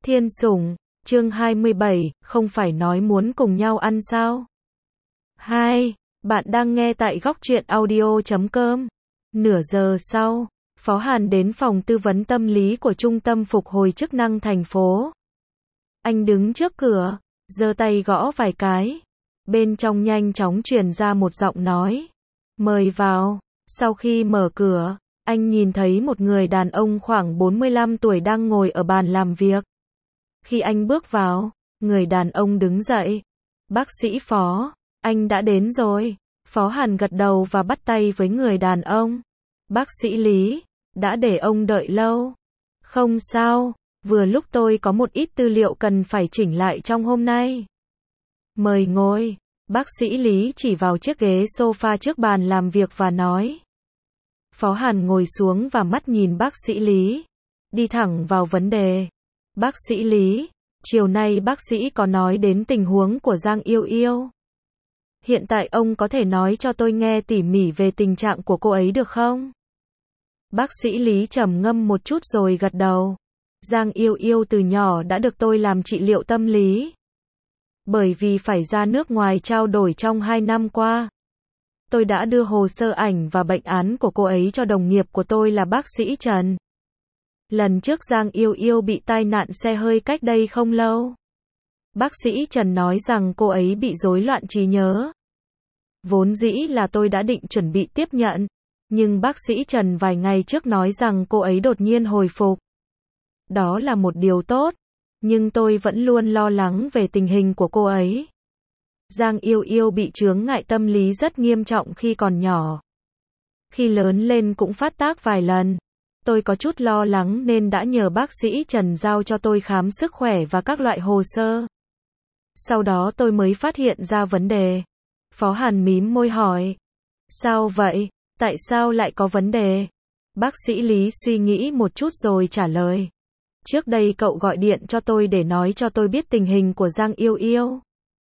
Thiên Sủng, chương 27, không phải nói muốn cùng nhau ăn sao? 2. Bạn đang nghe tại góc truyện audio.com. Nửa giờ sau, Phó Hàn đến phòng tư vấn tâm lý của Trung tâm Phục hồi chức năng thành phố. Anh đứng trước cửa, giơ tay gõ vài cái. Bên trong nhanh chóng truyền ra một giọng nói. Mời vào. Sau khi mở cửa, anh nhìn thấy một người đàn ông khoảng 45 tuổi đang ngồi ở bàn làm việc. Khi anh bước vào, người đàn ông đứng dậy. Bác sĩ Phó, anh đã đến rồi. Phó Hàn gật đầu và bắt tay với người đàn ông. Bác sĩ Lý, đã để ông đợi lâu. Không sao, vừa lúc tôi có một ít tư liệu cần phải chỉnh lại trong hôm nay. Mời ngồi. Bác sĩ Lý chỉ vào chiếc ghế sofa trước bàn làm việc và nói. Phó Hàn ngồi xuống và mắt nhìn bác sĩ Lý. Đi thẳng vào vấn đề. Bác sĩ Lý, chiều nay bác sĩ có nói đến tình huống của Giang Yêu Yêu. Hiện tại ông có thể nói cho tôi nghe tỉ mỉ về tình trạng của cô ấy được không? Bác sĩ Lý trầm ngâm một chút rồi gật đầu. Giang Yêu Yêu từ nhỏ đã được tôi làm trị liệu tâm lý. Bởi vì phải ra nước ngoài trao đổi trong 2 năm qua. Tôi đã đưa hồ sơ ảnh và bệnh án của cô ấy cho đồng nghiệp của tôi là bác sĩ Trần. Lần trước Giang Yêu Yêu bị tai nạn xe hơi cách đây không lâu. Bác sĩ Trần nói rằng cô ấy bị rối loạn trí nhớ. Vốn dĩ là tôi đã định chuẩn bị tiếp nhận, nhưng bác sĩ Trần vài ngày trước nói rằng cô ấy đột nhiên hồi phục. Đó là một điều tốt, nhưng tôi vẫn luôn lo lắng về tình hình của cô ấy. Giang Yêu Yêu bị chướng ngại tâm lý rất nghiêm trọng khi còn nhỏ. Khi lớn lên cũng phát tác vài lần. Tôi có chút lo lắng nên đã nhờ bác sĩ Trần giao cho tôi khám sức khỏe và các loại hồ sơ. Sau đó tôi mới phát hiện ra vấn đề. Phó Hàn mím môi hỏi. Sao vậy? Tại sao lại có vấn đề? Bác sĩ Lý suy nghĩ một chút rồi trả lời. Trước đây cậu gọi điện cho tôi để nói cho tôi biết tình hình của Giang Yêu Yêu.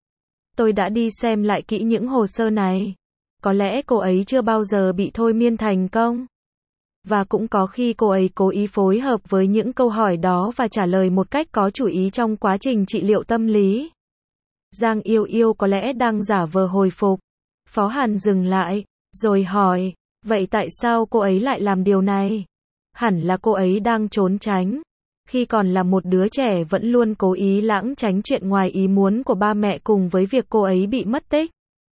Tôi đã đi xem lại kỹ những hồ sơ này. Có lẽ cô ấy chưa bao giờ bị thôi miên thành công. Và cũng có khi cô ấy cố ý phối hợp với những câu hỏi đó và trả lời một cách có chủ ý trong quá trình trị liệu tâm lý. Giang Yêu Yêu có lẽ đang giả vờ hồi phục. Phó Hàn dừng lại, rồi hỏi, vậy tại sao cô ấy lại làm điều này? Hẳn là cô ấy đang trốn tránh. Khi còn là một đứa trẻ vẫn luôn cố ý lảng tránh chuyện ngoài ý muốn của ba mẹ cùng với việc cô ấy bị mất tích.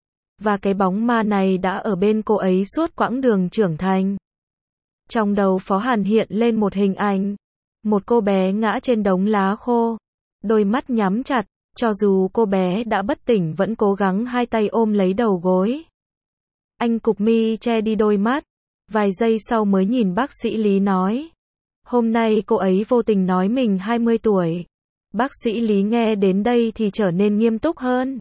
Và cái bóng ma này đã ở bên cô ấy suốt quãng đường trưởng thành. Trong đầu Phó Hàn hiện lên một hình ảnh. Một cô bé ngã trên đống lá khô. Đôi mắt nhắm chặt, cho dù cô bé đã bất tỉnh vẫn cố gắng hai tay ôm lấy đầu gối. Anh cụp mi che đi đôi mắt. Vài giây sau mới nhìn bác sĩ Lý nói. Hôm nay cô ấy vô tình nói mình 20 tuổi. Bác sĩ Lý nghe đến đây thì trở nên nghiêm túc hơn.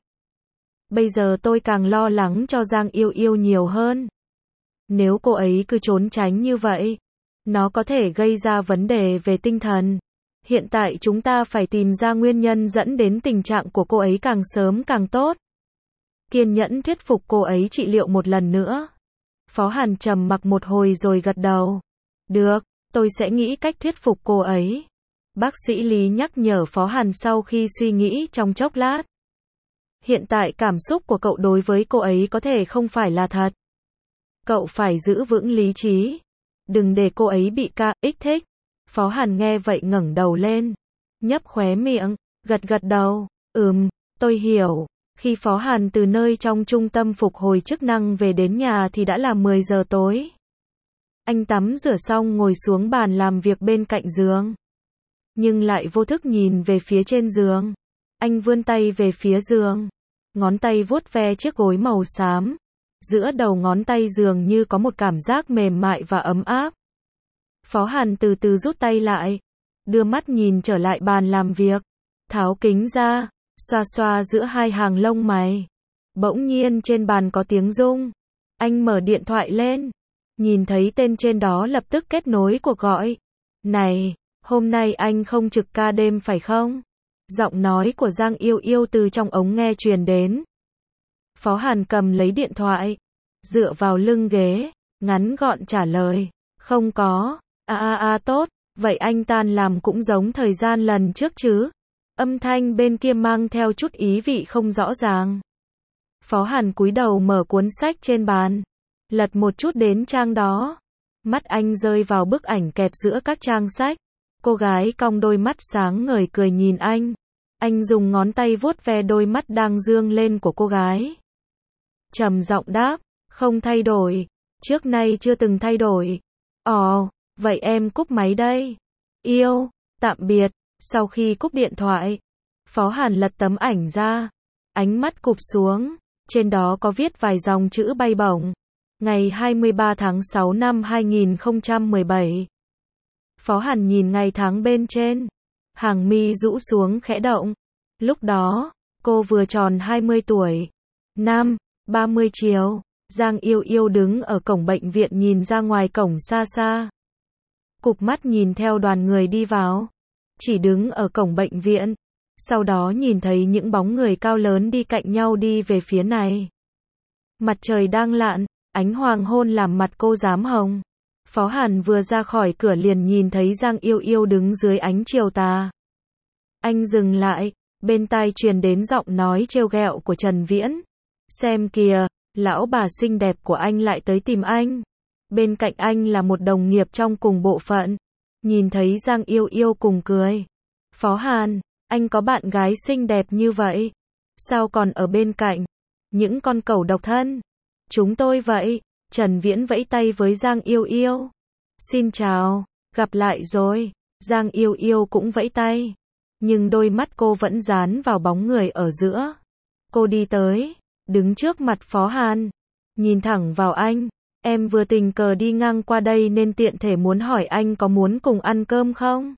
Bây giờ tôi càng lo lắng cho Giang Yêu Yêu nhiều hơn. Nếu cô ấy cứ trốn tránh như vậy, nó có thể gây ra vấn đề về tinh thần. Hiện tại chúng ta phải tìm ra nguyên nhân dẫn đến tình trạng của cô ấy càng sớm càng tốt. Kiên nhẫn thuyết phục cô ấy trị liệu một lần nữa. Phó Hàn trầm mặc một hồi rồi gật đầu. Được, tôi sẽ nghĩ cách thuyết phục cô ấy. Bác sĩ Lý nhắc nhở Phó Hàn sau khi suy nghĩ trong chốc lát. Hiện tại cảm xúc của cậu đối với cô ấy có thể không phải là thật. Cậu phải giữ vững lý trí. Đừng để cô ấy bị kích thích. Phó Hàn nghe vậy ngẩng đầu lên. Nhấp khóe miệng, gật gật đầu. Tôi hiểu. Khi Phó Hàn từ nơi trong trung tâm phục hồi chức năng về đến nhà thì đã là 10 giờ tối. Anh tắm rửa xong ngồi xuống bàn làm việc bên cạnh giường. Nhưng lại vô thức nhìn về phía trên giường. Anh vươn tay về phía giường. Ngón tay vuốt ve chiếc gối màu xám. Giữa đầu ngón tay dường như có một cảm giác mềm mại và ấm áp. Phó Hàn từ từ rút tay lại. Đưa mắt nhìn trở lại bàn làm việc. Tháo kính ra. Xoa xoa giữa hai hàng lông mày. Bỗng nhiên trên bàn có tiếng rung. Anh mở điện thoại lên. Nhìn thấy tên trên đó lập tức kết nối cuộc gọi. Này, hôm nay anh không trực ca đêm phải không? Giọng nói của Giang Yêu Yêu từ trong ống nghe truyền đến. Phó Hàn cầm lấy điện thoại. Dựa vào lưng ghế. Ngắn gọn trả lời. Không có. Tốt, vậy anh tan làm cũng giống thời gian lần trước chứ? Âm thanh bên kia mang theo chút ý vị không rõ ràng. Phó Hàn cúi đầu mở cuốn sách trên bàn, lật một chút đến trang đó. Mắt anh rơi vào bức ảnh kẹp giữa các trang sách. Cô gái cong đôi mắt sáng ngời cười nhìn anh. Anh dùng ngón tay vuốt ve đôi mắt đang dương lên của cô gái. Trầm giọng đáp, không thay đổi, trước nay chưa từng thay đổi. Ồ, vậy em cúp máy đây. Yêu, tạm biệt. Sau khi cúp điện thoại, Phó Hàn lật tấm ảnh ra, ánh mắt cụp xuống, trên đó có viết vài dòng chữ bay bổng. Ngày 23 tháng 6 năm 2017. Phó Hàn nhìn ngày tháng bên trên, hàng mi rũ xuống khẽ động. Lúc đó, cô vừa tròn 20 tuổi. 30 chiều, Giang Yêu Yêu đứng ở cổng bệnh viện nhìn ra ngoài cổng xa xa. Cụp mắt nhìn theo đoàn người đi vào. Chỉ đứng ở cổng bệnh viện, sau đó nhìn thấy những bóng người cao lớn đi cạnh nhau đi về phía này. Mặt trời đang lặn, ánh hoàng hôn làm mặt cô rám hồng. Phó Hàn vừa ra khỏi cửa liền nhìn thấy Giang Yêu Yêu đứng dưới ánh chiều tà. Anh dừng lại, bên tai truyền đến giọng nói trêu ghẹo của Trần Viễn. Xem kìa, lão bà xinh đẹp của anh lại tới tìm anh. Bên cạnh anh là một đồng nghiệp trong cùng bộ phận. Nhìn thấy Giang Yêu Yêu cùng cười. Phó Hàn, anh có bạn gái xinh đẹp như vậy, sao còn ở bên cạnh những con cẩu độc thân? Chúng tôi vậy. Trần Viễn vẫy tay với Giang Yêu Yêu. Xin chào, gặp lại rồi. Giang Yêu Yêu cũng vẫy tay, nhưng đôi mắt cô vẫn dán vào bóng người ở giữa. Cô đi tới, đứng trước mặt Phó Hàn, nhìn thẳng vào anh. Em vừa tình cờ đi ngang qua đây nên tiện thể muốn hỏi anh có muốn cùng ăn cơm không?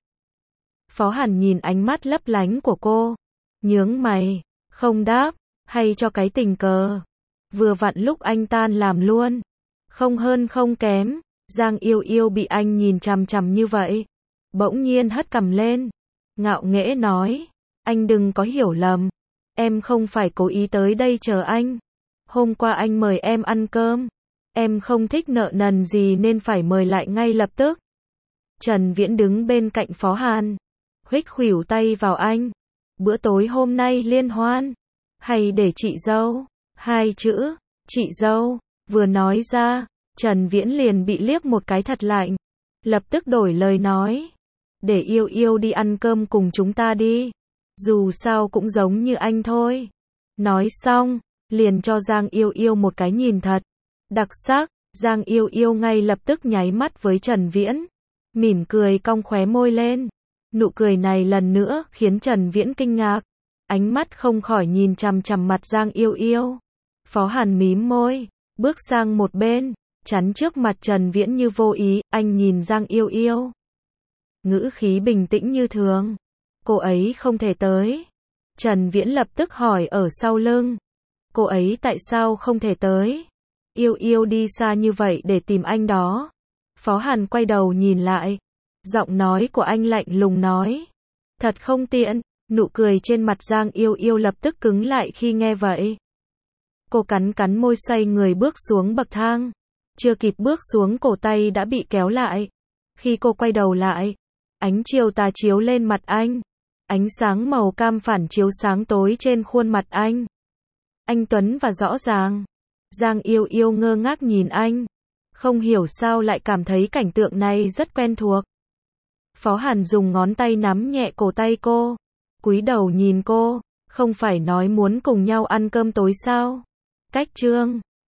Phó Hàn nhìn ánh mắt lấp lánh của cô, nhướng mày, không đáp, hay cho cái tình cờ. Vừa vặn lúc anh tan làm luôn, không hơn không kém. Giang Yêu Yêu bị anh nhìn chằm chằm như vậy, bỗng nhiên hất cằm lên, ngạo nghễ nói, anh đừng có hiểu lầm, em không phải cố ý tới đây chờ anh. Hôm qua anh mời em ăn cơm, em không thích nợ nần gì nên phải mời lại ngay lập tức. Trần Viễn đứng bên cạnh Phó Hàn, huých khuỷu tay vào anh. Bữa tối hôm nay liên hoan, hay để chị dâu? Hai chữ, chị dâu, vừa nói ra, Trần Viễn liền bị liếc một cái thật lạnh. Lập tức đổi lời nói, để Yêu Yêu đi ăn cơm cùng chúng ta đi. Dù sao cũng giống như anh thôi. Nói xong, liền cho Giang Yêu Yêu một cái nhìn thật đặc sắc. Giang Yêu Yêu ngay lập tức nháy mắt với Trần Viễn, mỉm cười cong khóe môi lên. Nụ cười này lần nữa khiến Trần Viễn kinh ngạc, ánh mắt không khỏi nhìn chằm chằm mặt Giang Yêu Yêu. Phó Hàn mím môi, bước sang một bên, chắn trước mặt Trần Viễn như vô ý. Anh nhìn Giang Yêu Yêu, ngữ khí bình tĩnh như thường. Cô ấy không thể tới. Trần Viễn lập tức hỏi ở sau lưng, cô ấy tại sao không thể tới? Yêu Yêu đi xa như vậy để tìm anh đó. Phó Hàn quay đầu nhìn lại, giọng nói của anh lạnh lùng nói, thật không tiện. Nụ cười trên mặt Giang Yêu Yêu lập tức cứng lại khi nghe vậy. Cô cắn cắn môi xoay người bước xuống bậc thang. Chưa kịp bước xuống cổ tay đã bị kéo lại. Khi cô quay đầu lại, ánh chiều tà chiếu lên mặt anh. Ánh sáng màu cam phản chiếu sáng tối trên khuôn mặt anh. Anh tuấn và rõ ràng. Giang Yêu Yêu ngơ ngác nhìn anh, không hiểu sao lại cảm thấy cảnh tượng này rất quen thuộc. Phó Hàn dùng ngón tay nắm nhẹ cổ tay cô, cúi đầu nhìn cô, không phải nói muốn cùng nhau ăn cơm tối sao? Cách chương